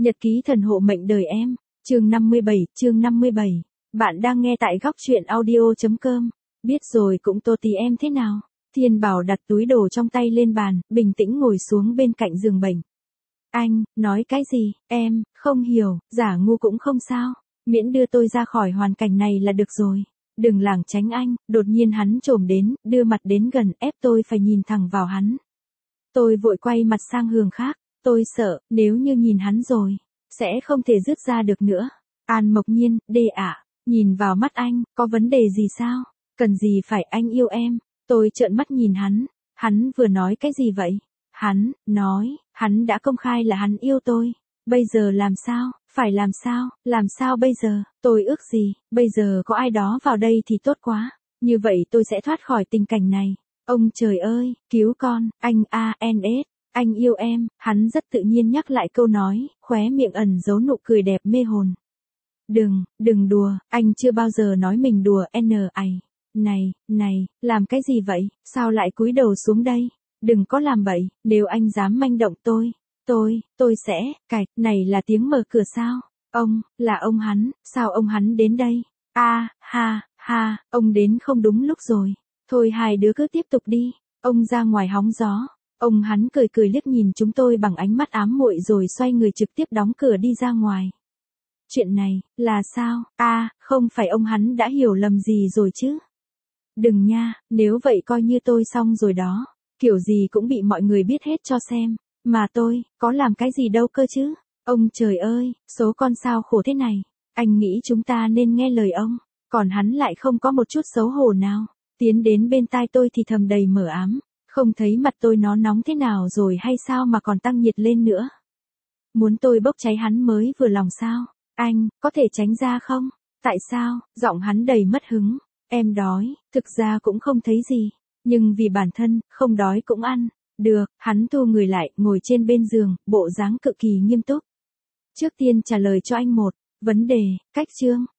Nhật ký thần hộ mệnh đời em, chương 57. Bạn đang nghe tại góc truyện audio.com. Biết rồi cũng tô tí em thế nào. Thiên Bảo đặt túi đồ trong tay lên bàn, bình tĩnh ngồi xuống bên cạnh giường bệnh. Anh, nói cái gì, em, không hiểu, giả ngu cũng không sao. Miễn đưa tôi ra khỏi hoàn cảnh này là được rồi. Đừng lảng tránh anh, đột nhiên hắn chồm đến, đưa mặt đến gần ép tôi phải nhìn thẳng vào hắn. Tôi vội quay mặt sang hướng khác, tôi sợ, nếu như nhìn hắn rồi, sẽ không thể dứt ra được nữa. An Mộc Nhiên, đê ạ, nhìn vào mắt anh, có vấn đề gì sao? Cần gì phải anh yêu em? Tôi trợn mắt nhìn hắn vừa nói cái gì vậy? Hắn, nói, hắn đã công khai là hắn yêu tôi. Bây giờ làm sao? Phải làm sao bây giờ? Tôi ước gì? Bây giờ có ai đó vào đây thì tốt quá. Như vậy tôi sẽ thoát khỏi tình cảnh này. Ông trời ơi, cứu con, anh ANS, anh yêu em, hắn rất tự nhiên nhắc lại câu nói, khóe miệng ẩn giấu nụ cười đẹp mê hồn. Đừng đùa, anh chưa bao giờ nói mình đùa Này, làm cái gì vậy, sao lại cúi đầu xuống đây? Đừng có làm bậy, nếu anh dám manh động tôi sẽ, này là tiếng mở cửa sao? Là ông hắn, sao ông hắn đến đây? Ha, ông đến không đúng lúc rồi. Thôi hai đứa cứ tiếp tục đi, ông ra ngoài hóng gió. Ông hắn cười liếc nhìn chúng tôi bằng ánh mắt ám muội rồi xoay người trực tiếp đóng cửa đi ra ngoài. Chuyện này, là sao? Không phải ông hắn đã hiểu lầm gì rồi chứ? Đừng nha, nếu vậy coi như tôi xong rồi đó. Kiểu gì cũng bị mọi người biết hết cho xem. Mà tôi, có làm cái gì đâu cơ chứ? Ông trời ơi, số con sao khổ thế này. Anh nghĩ chúng ta nên nghe lời ông. Còn hắn lại không có một chút xấu hổ nào. Tiến đến bên tai tôi thì thầm đầy mờ ám. Không thấy mặt tôi nó nóng thế nào rồi hay sao mà còn tăng nhiệt lên nữa. Muốn tôi bốc cháy hắn mới vừa lòng sao? Anh, có thể tránh ra không? Tại sao? Giọng hắn đầy mất hứng. Em đói, thực ra cũng không thấy gì. Nhưng vì bản thân, không đói cũng ăn. Được, hắn thu người lại, ngồi trên bên giường, bộ dáng cực kỳ nghiêm túc. Trước tiên trả lời cho anh một vấn đề, cách chương,